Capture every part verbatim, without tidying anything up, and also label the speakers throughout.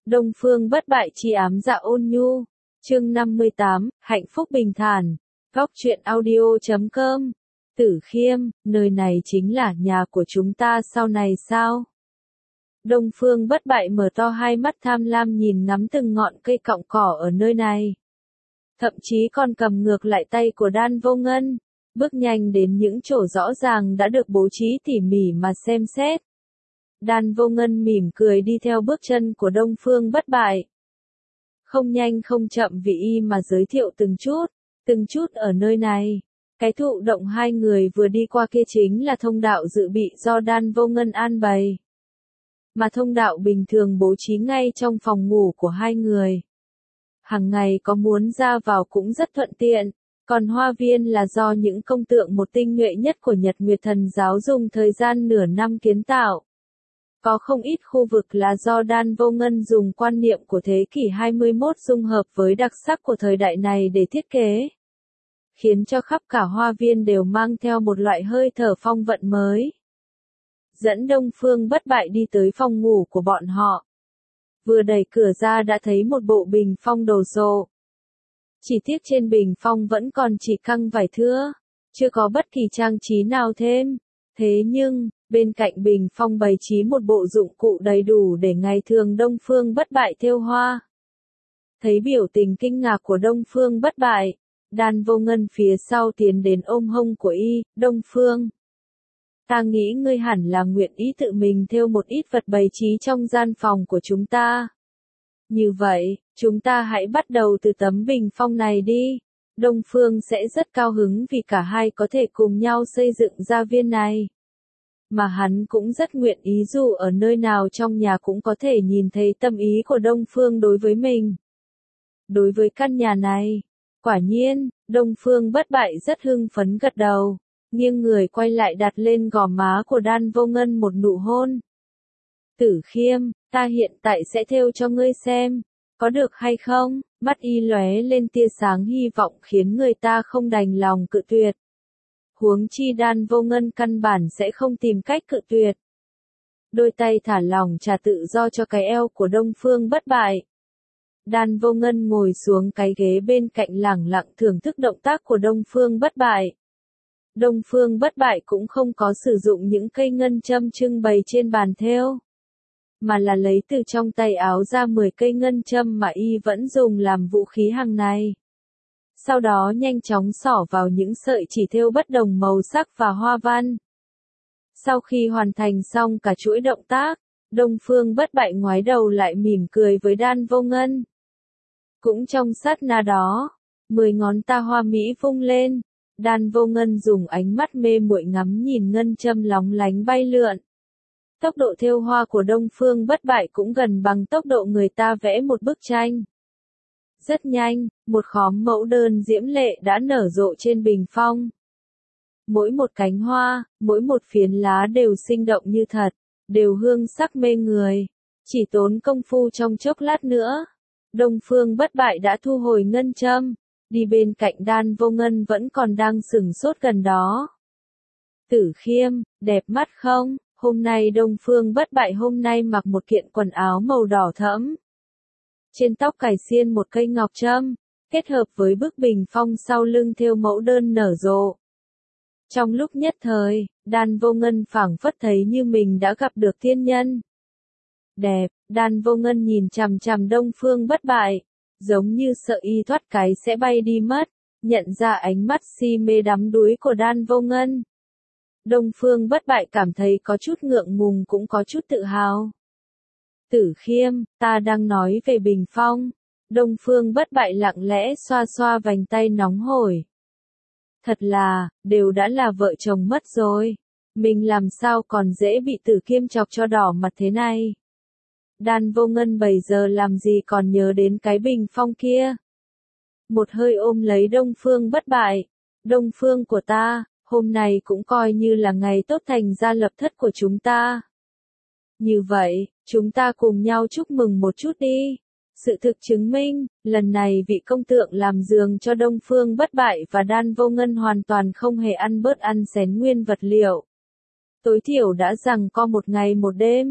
Speaker 1: Đông Phương Bất Bại chi ám dạ ôn nhu. Chương năm mươi tám, hạnh phúc bình thản. Góc truyện audio chấm com. Tử Khiêm, nơi này chính là nhà của chúng ta sau này sao? Đông Phương Bất Bại mở to hai mắt tham lam nhìn ngắm từng ngọn cây cọng cỏ ở nơi này. Thậm chí còn cầm ngược lại tay của Đan Vô Ngân, bước nhanh đến những chỗ rõ ràng đã được bố trí tỉ mỉ mà xem xét. Đan Vô Ngân mỉm cười đi theo bước chân của Đông Phương Bất Bại. Không nhanh không chậm vì y mà giới thiệu từng chút, từng chút ở nơi này. Cái thụ động hai người vừa đi qua kia chính là thông đạo dự bị do Đan Vô Ngân an bày. Mà thông đạo bình thường bố trí ngay trong phòng ngủ của hai người. Hàng ngày có muốn ra vào cũng rất thuận tiện, còn hoa viên là do những công tượng một tinh nhuệ nhất của Nhật Nguyệt Thần giáo dùng thời gian nửa năm kiến tạo. Có không ít khu vực là do Đan Vô Ngân dùng quan niệm của thế kỷ hai mươi mốt dung hợp với đặc sắc của thời đại này để thiết kế. Khiến cho khắp cả hoa viên đều mang theo một loại hơi thở phong vận mới. Dẫn Đông Phương Bất Bại đi tới phòng ngủ của bọn họ. Vừa đẩy cửa ra đã thấy một bộ bình phong đồ sộ. Chỉ tiếc trên bình phong vẫn còn chỉ căng vải thưa, chưa có bất kỳ trang trí nào thêm. Thế nhưng, bên cạnh bình phong bày trí một bộ dụng cụ đầy đủ để ngày thường Đông Phương Bất Bại thêu hoa. Thấy biểu tình kinh ngạc của Đông Phương Bất Bại, Đan Vô Ngân phía sau tiến đến ôm hông của y, Đông Phương. Ta nghĩ ngươi hẳn là nguyện ý tự mình thêu một ít vật bày trí trong gian phòng của chúng ta. Như vậy, chúng ta hãy bắt đầu từ tấm bình phong này đi. Đông Phương sẽ rất cao hứng vì cả hai có thể cùng nhau xây dựng gia viên này. Mà hắn cũng rất nguyện ý dù ở nơi nào trong nhà cũng có thể nhìn thấy tâm ý của Đông Phương đối với mình. Đối với căn nhà này, quả nhiên, Đông Phương Bất Bại rất hưng phấn gật đầu, nghiêng người quay lại đặt lên gò má của Đan Vô Ngân một nụ hôn. Tử Khiêm, ta hiện tại sẽ thêu cho ngươi xem, có được hay không? Mắt y lóe lên tia sáng hy vọng khiến người ta không đành lòng cự tuyệt. Huống chi Đan Vô Ngân căn bản sẽ không tìm cách cự tuyệt. Đôi tay thả lỏng trả tự do cho cái eo của Đông Phương Bất Bại. Đan Vô Ngân ngồi xuống cái ghế bên cạnh lẳng lặng thưởng thức động tác của Đông Phương Bất Bại. Đông Phương Bất Bại cũng không có sử dụng những cây ngân châm trưng bày trên bàn thêu, mà là lấy từ trong tay áo ra mười cây ngân châm mà y vẫn dùng làm vũ khí hàng ngày. Sau đó nhanh chóng xỏ vào những sợi chỉ thêu bất đồng màu sắc và hoa văn. Sau khi hoàn thành xong cả chuỗi động tác, Đông Phương Bất Bại ngoái đầu lại mỉm cười với Đan Vô Ngân. Cũng trong sát na đó, mười ngón ta hoa mỹ vung lên, Đan Vô Ngân dùng ánh mắt mê muội ngắm nhìn ngân châm lóng lánh bay lượn. Tốc độ thêu hoa của Đông Phương Bất Bại cũng gần bằng tốc độ người ta vẽ một bức tranh. Rất nhanh, một khóm mẫu đơn diễm lệ đã nở rộ trên bình phong. Mỗi một cánh hoa, mỗi một phiến lá đều sinh động như thật, đều hương sắc mê người. Chỉ tốn công phu trong chốc lát nữa, Đông Phương Bất Bại đã thu hồi ngân châm, đi bên cạnh Đan Vô Ngân vẫn còn đang sửng sốt gần đó. Tử Khiêm, đẹp mắt không? Hôm nay Đông Phương Bất Bại hôm nay mặc một kiện quần áo màu đỏ thẫm. Trên tóc cài xiên một cây ngọc trâm, kết hợp với bức bình phong sau lưng thêu mẫu đơn nở rộ. Trong lúc nhất thời, Đan Vô Ngân phảng phất thấy như mình đã gặp được thiên nhân. Đẹp, Đan Vô Ngân nhìn chằm chằm Đông Phương Bất Bại, giống như sợ y thoát cái sẽ bay đi mất, nhận ra ánh mắt si mê đắm đuối của Đan Vô Ngân. Đông Phương Bất Bại cảm thấy có chút ngượng ngùng cũng có chút tự hào. Tử Khiêm, ta đang nói về bình phong. Đông Phương Bất Bại lặng lẽ xoa xoa vành tay nóng hổi. Thật là, đều đã là vợ chồng mất rồi. Mình làm sao còn dễ bị Tử Khiêm chọc cho đỏ mặt thế này. Đan Vô Ngân bây giờ làm gì còn nhớ đến cái bình phong kia. Một hơi ôm lấy Đông Phương Bất Bại. Đông Phương của ta, hôm nay cũng coi như là ngày tốt thành gia lập thất của chúng ta. Như vậy, chúng ta cùng nhau chúc mừng một chút đi. Sự thực chứng minh, lần này vị công tượng làm giường cho Đông Phương Bất Bại và Đan Vô Ngân hoàn toàn không hề ăn bớt ăn xén nguyên vật liệu. Tối thiểu đã rằng co một ngày một đêm.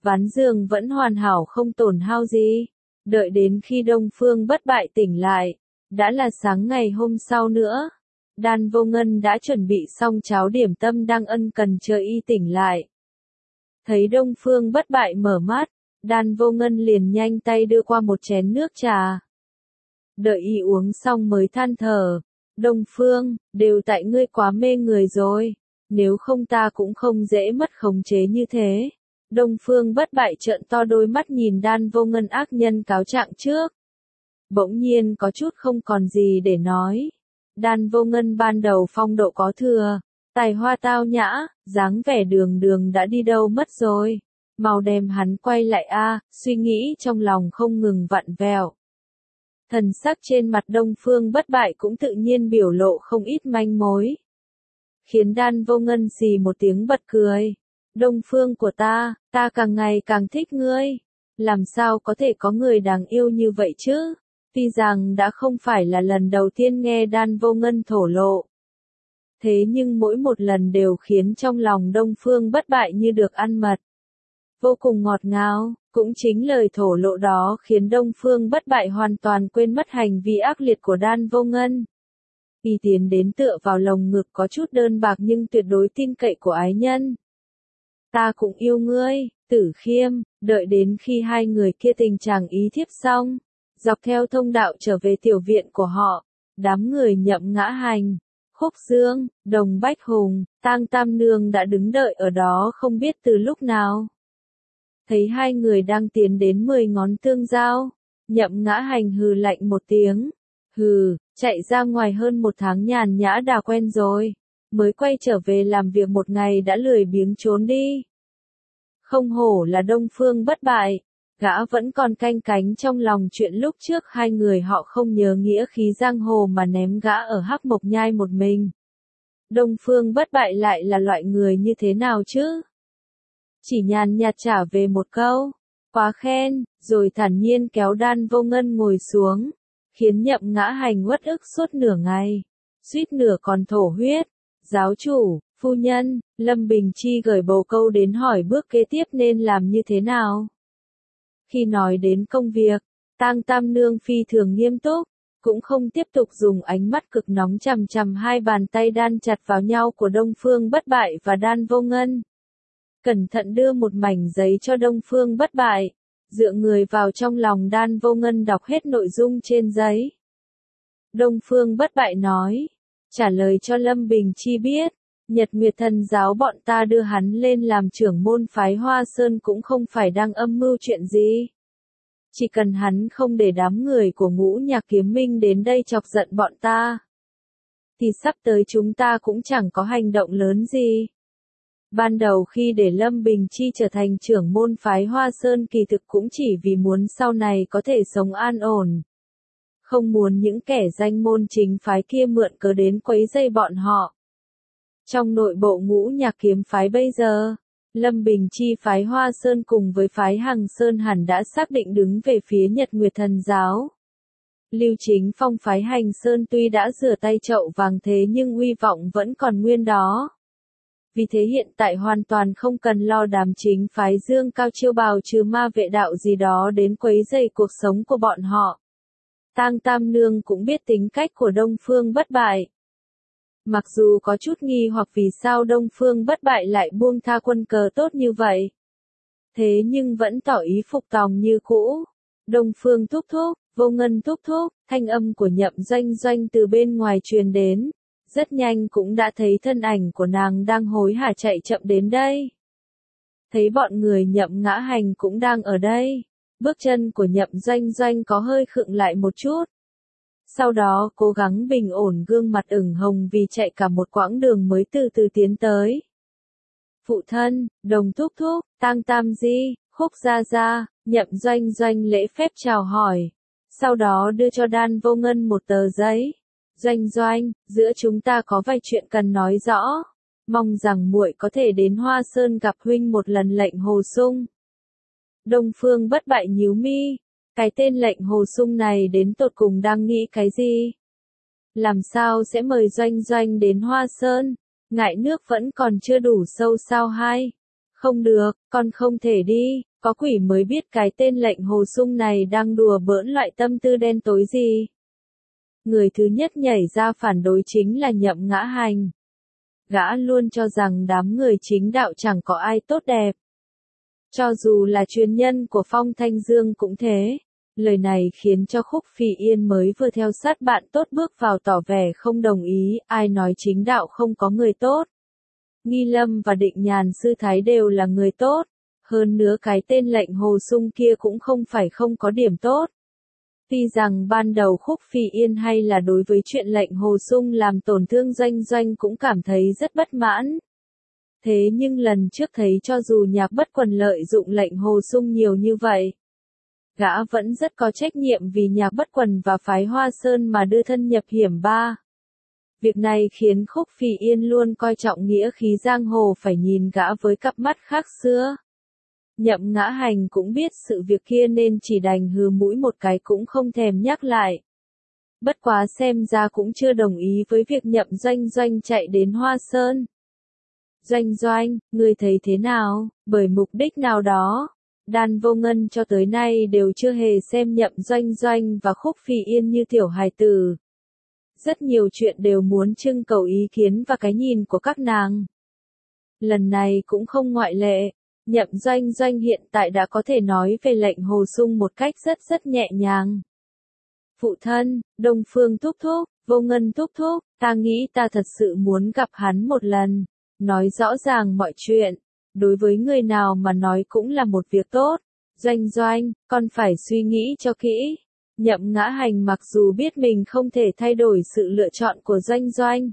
Speaker 1: ván giường vẫn hoàn hảo không tổn hao gì. Đợi đến khi Đông Phương Bất Bại tỉnh lại, đã là sáng ngày hôm sau nữa. Đan Vô Ngân đã chuẩn bị xong cháo điểm tâm đang ân cần chờ y tỉnh lại. Thấy Đông Phương Bất Bại mở mắt, Đan Vô Ngân liền nhanh tay đưa qua một chén nước trà. Đợi y uống xong mới than thở, Đông Phương, đều tại ngươi quá mê người rồi, nếu không ta cũng không dễ mất khống chế như thế. Đông Phương Bất Bại trợn to đôi mắt nhìn Đan Vô Ngân ác nhân cáo trạng trước. Bỗng nhiên có chút không còn gì để nói. Đan Vô Ngân ban đầu phong độ có thừa, tài hoa tao nhã, dáng vẻ đường đường đã đi đâu mất rồi. Mau đem hắn quay lại a, suy nghĩ trong lòng không ngừng vặn vẹo. Thần sắc trên mặt Đông Phương Bất Bại cũng tự nhiên biểu lộ không ít manh mối. Khiến Đan Vô Ngân xì một tiếng bật cười. Đông Phương của ta, ta càng ngày càng thích ngươi. Làm sao có thể có người đáng yêu như vậy chứ? Tuy rằng đã không phải là lần đầu tiên nghe Đan Vô Ngân thổ lộ. Thế nhưng mỗi một lần đều khiến trong lòng Đông Phương Bất Bại như được ăn mật. Vô cùng ngọt ngào, cũng chính lời thổ lộ đó khiến Đông Phương Bất Bại hoàn toàn quên mất hành vi ác liệt của Đan Vô Ngân. Y tiến đến tựa vào lồng ngực có chút đơn bạc nhưng tuyệt đối tin cậy của ái nhân. Ta cũng yêu ngươi, Tử Khiêm, đợi đến khi hai người kia tình chàng ý thiếp xong, dọc theo thông đạo trở về tiểu viện của họ, đám người Nhậm Ngã Hành, Khúc Dương, Đồng Bách Hùng, Tang Tam Nương đã đứng đợi ở đó không biết từ lúc nào. Thấy hai người đang tiến đến mười ngón tương giao, Nhậm Ngã Hành hừ lạnh một tiếng. Hừ, chạy ra ngoài hơn một tháng nhàn nhã đã quen rồi, mới quay trở về làm việc một ngày đã lười biếng trốn đi. Không hổ là Đông Phương Bất Bại, gã vẫn còn canh cánh trong lòng chuyện lúc trước hai người họ không nhớ nghĩa khí giang hồ mà ném gã ở Hắc Mộc Nhai một mình. Đông Phương Bất Bại lại là loại người như thế nào chứ? Chỉ nhàn nhạt trả về một câu, quá khen, rồi thản nhiên kéo Đan Vô Ngân ngồi xuống, khiến Nhậm Ngã Hành uất ức suốt nửa ngày, suýt nửa còn thổ huyết. Giáo chủ, phu nhân, Lâm Bình Chi gửi bồ câu đến hỏi bước kế tiếp nên làm như thế nào. Khi nói đến công việc, Tang Tam Nương phi thường nghiêm túc, cũng không tiếp tục dùng ánh mắt cực nóng chằm chằm hai bàn tay đan chặt vào nhau của Đông Phương Bất Bại và Đan Vô Ngân. Cẩn thận đưa một mảnh giấy cho Đông Phương Bất Bại, dựa người vào trong lòng Đan Vô Ngân đọc hết nội dung trên giấy. Đông Phương Bất Bại nói, trả lời cho Lâm Bình Chi biết, Nhật Nguyệt Thần giáo bọn ta đưa hắn lên làm trưởng môn phái Hoa Sơn cũng không phải đang âm mưu chuyện gì. Chỉ cần hắn không để đám người của Ngũ Nhạc Kiếm Minh đến đây chọc giận bọn ta, thì sắp tới chúng ta cũng chẳng có hành động lớn gì. Ban đầu khi để Lâm Bình Chi trở thành trưởng môn phái Hoa Sơn kỳ thực cũng chỉ vì muốn sau này có thể sống an ổn. Không muốn những kẻ danh môn chính phái kia mượn cớ đến quấy rầy bọn họ. Trong nội bộ Ngũ Nhạc Kiếm phái bây giờ, Lâm Bình Chi phái Hoa Sơn cùng với phái Hằng Sơn hẳn đã xác định đứng về phía Nhật Nguyệt Thần giáo. Lưu Chính Phong phái Hành Sơn tuy đã rửa tay chậu vàng thế nhưng uy vọng vẫn còn nguyên đó. Vì thế hiện tại hoàn toàn không cần lo đám chính phái Dương Cao Chiêu bào trừ ma vệ đạo gì đó đến quấy rầy cuộc sống của bọn họ. Tang Tam Nương cũng biết tính cách của Đông Phương Bất Bại. Mặc dù có chút nghi hoặc vì sao Đông Phương Bất Bại lại buông tha quân cờ tốt như vậy. Thế nhưng vẫn tỏ ý phục tòng như cũ. Đông Phương thúc thúc, Vô Ngân thúc thúc, thanh âm của Nhậm Doanh Doanh từ bên ngoài truyền đến. Rất nhanh cũng đã thấy thân ảnh của nàng đang hối hả chạy chậm đến đây. Thấy bọn người Nhậm Ngã Hành cũng đang ở đây. Bước chân của Nhậm Doanh Doanh có hơi khựng lại một chút. Sau đó cố gắng bình ổn gương mặt ửng hồng vì chạy cả một quãng đường mới từ từ tiến tới. Phụ thân, Đồng thúc thúc, Tang Tam Di, Khúc Gia Gia, Nhậm Doanh Doanh lễ phép chào hỏi. Sau đó đưa cho Đan Vô Ngân một tờ giấy. Doanh Doanh, giữa chúng ta có vài chuyện cần nói rõ. Mong rằng muội có thể đến Hoa Sơn gặp huynh một lần. Lệnh Hồ Sung. Đông Phương Bất Bại nhíu mi. Cái tên Lệnh Hồ Sung này đến tột cùng đang nghĩ cái gì? Làm sao sẽ mời Doanh Doanh đến Hoa Sơn? Ngại nước vẫn còn chưa đủ sâu sao hay? Không được, con không thể đi, Có quỷ mới biết cái tên lệnh hồ sung này đang đùa bỡn loại tâm tư đen tối gì. Người thứ nhất nhảy ra phản đối chính là Nhậm Ngã Hành. Gã luôn cho rằng đám người chính đạo chẳng có ai tốt đẹp. Cho dù là truyền nhân của Phong Thanh Dương cũng thế. Lời này khiến cho Khúc Phi Yên mới vừa theo sát bạn tốt bước vào tỏ vẻ không đồng ý, ai nói chính đạo không có người tốt. Nghi Lâm và Định Nhàn Sư Thái đều là người tốt. Hơn nữa cái tên lệnh hồ sung kia cũng không phải không có điểm tốt. Tuy rằng ban đầu Khúc Phi Yên hay là đối với chuyện lệnh hồ sung làm tổn thương Doanh Doanh cũng cảm thấy rất bất mãn. Thế nhưng lần trước thấy cho dù Nhạc Bất Quần lợi dụng lệnh hồ sung nhiều như vậy, gã vẫn rất có trách nhiệm vì Nhạc Bất Quần và phái Hoa Sơn mà đưa thân nhập hiểm ba. Việc này khiến Khúc Phi Yên luôn coi trọng nghĩa khí giang hồ phải nhìn gã với cặp mắt khác xưa. Nhậm Ngã Hành cũng biết sự việc kia nên chỉ đành hừ mũi một cái cũng không thèm nhắc lại. Bất quá xem ra cũng chưa đồng ý với việc Nhậm Doanh Doanh chạy đến Hoa Sơn. Doanh Doanh, ngươi thấy thế nào? Bởi mục đích nào đó, Đan Vô Ngân cho tới nay đều chưa hề xem Nhậm Doanh Doanh và Khúc Phi Yên như tiểu hài tử. Rất nhiều chuyện đều muốn trưng cầu ý kiến và cái nhìn của các nàng. Lần này cũng không ngoại lệ. Nhậm Doanh Doanh hiện tại đã có thể nói về lệnh hồ sung một cách rất rất nhẹ nhàng. Phụ thân, Đông Phương thúc thúc, Vô Ngân thúc thúc, ta nghĩ ta thật sự muốn gặp hắn một lần, nói rõ ràng mọi chuyện. Đối với người nào mà nói cũng là một việc tốt. Doanh Doanh, con phải suy nghĩ cho kỹ. Nhậm Ngã Hành mặc dù biết mình không thể thay đổi sự lựa chọn của Doanh Doanh,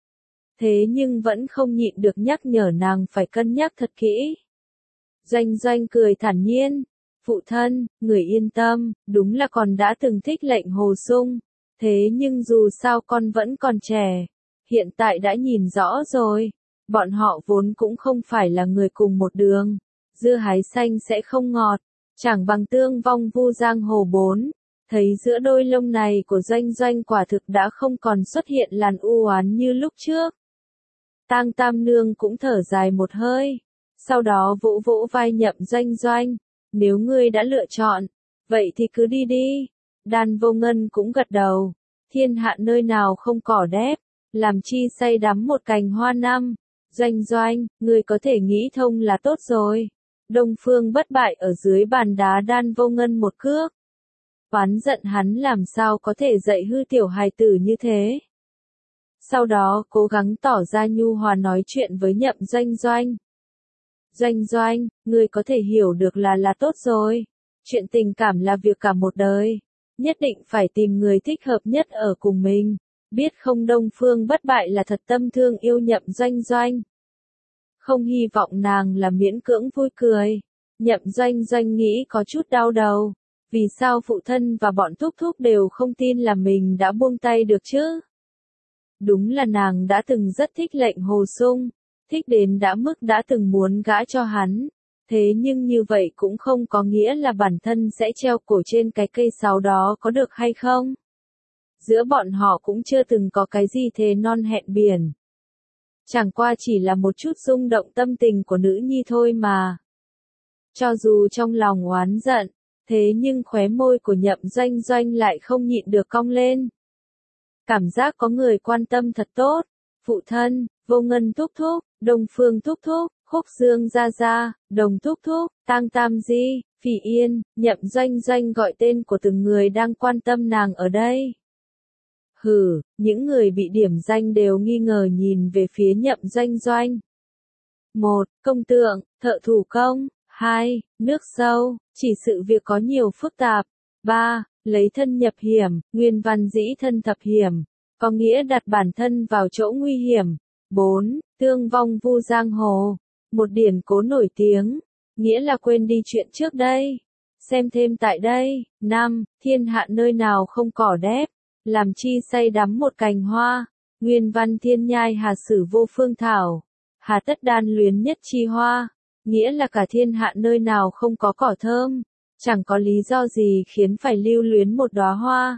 Speaker 1: thế nhưng vẫn không nhịn được nhắc nhở nàng phải cân nhắc thật kỹ. Doanh Doanh cười thản nhiên, phụ thân, người yên tâm, đúng là con đã từng thích lệnh hồ sung, thế nhưng dù sao con vẫn còn trẻ, hiện tại đã nhìn rõ rồi, bọn họ vốn cũng không phải là người cùng một đường, dưa hái xanh sẽ không ngọt, chẳng bằng tương vong vu giang hồ bốn. Thấy giữa đôi lông này của Doanh Doanh quả thực đã không còn xuất hiện làn u oán như lúc trước. Tang Tam Nương cũng thở dài một hơi. Sau đó vỗ vỗ vai Nhậm Doanh Doanh, nếu ngươi đã lựa chọn, vậy thì cứ đi đi. Đan Vô Ngân cũng gật đầu, thiên hạ nơi nào không cỏ đẹp, làm chi say đắm một cành hoa năm. Doanh Doanh, ngươi có thể nghĩ thông là tốt rồi. Đông Phương Bất Bại ở dưới bàn đá Đan Vô Ngân một cước. Oán giận hắn làm sao có thể dạy hư tiểu hài tử như thế. Sau đó cố gắng tỏ ra nhu hòa nói chuyện với Nhậm Doanh Doanh. Doanh Doanh, ngươi có thể hiểu được là là tốt rồi. Chuyện tình cảm là việc cả một đời. Nhất định phải tìm người thích hợp nhất ở cùng mình. Biết không, Đông Phương Bất Bại là thật tâm thương yêu Nhậm Doanh Doanh. Không hy vọng nàng là miễn cưỡng vui cười. Nhậm Doanh Doanh nghĩ có chút đau đầu. Vì sao phụ thân và bọn thúc thúc đều không tin là mình đã buông tay được chứ? Đúng là nàng đã từng rất thích lệnh hồ sung. Thích đến đã mức đã từng muốn gả cho hắn. Thế nhưng như vậy cũng không có nghĩa là bản thân sẽ treo cổ trên cái cây sáo đó có được hay không. Giữa bọn họ cũng chưa từng có cái gì thề non hẹn biển. Chẳng qua chỉ là một chút rung động tâm tình của nữ nhi thôi mà. Cho dù trong lòng oán giận, thế nhưng khóe môi của Nhậm Doanh Doanh lại không nhịn được cong lên. Cảm giác có người quan tâm thật tốt. Phụ thân, Vô Ngân thúc thúc, Đông Phương thúc thúc, Khúc Dương gia gia, Đồng thúc thúc, Tang Tam Di, Phỉ Yên, Nhậm Doanh Doanh gọi tên của từng người đang quan tâm nàng ở đây. Hừ, những người bị điểm danh đều nghi ngờ nhìn về phía Nhậm Doanh Doanh. một. Công tượng, thợ thủ công. hai. Nước sâu, chỉ sự việc có nhiều phức tạp. ba. Lấy thân nhập hiểm, nguyên văn dĩ thân thập hiểm, có nghĩa đặt bản thân vào chỗ nguy hiểm. bốn. Tương vong vu giang hồ, một điển cố nổi tiếng, nghĩa là quên đi chuyện trước đây. Xem thêm tại đây. năm. Thiên hạ nơi nào không cỏ đẹp, làm chi say đắm một cành hoa. Nguyên văn thiên nhai hà sử vô phương thảo, hà tất đan luyến nhất chi hoa, nghĩa là cả thiên hạ nơi nào không có cỏ thơm, chẳng có lý do gì khiến phải lưu luyến một đóa hoa.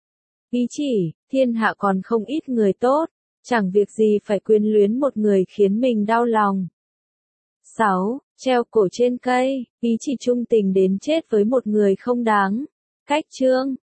Speaker 1: Ý chỉ, thiên hạ còn không ít người tốt, chẳng việc gì phải quyến luyến một người khiến mình đau lòng. sáu. treo cổ trên cây, ý chỉ trung tình đến chết với một người không đáng. Cách chương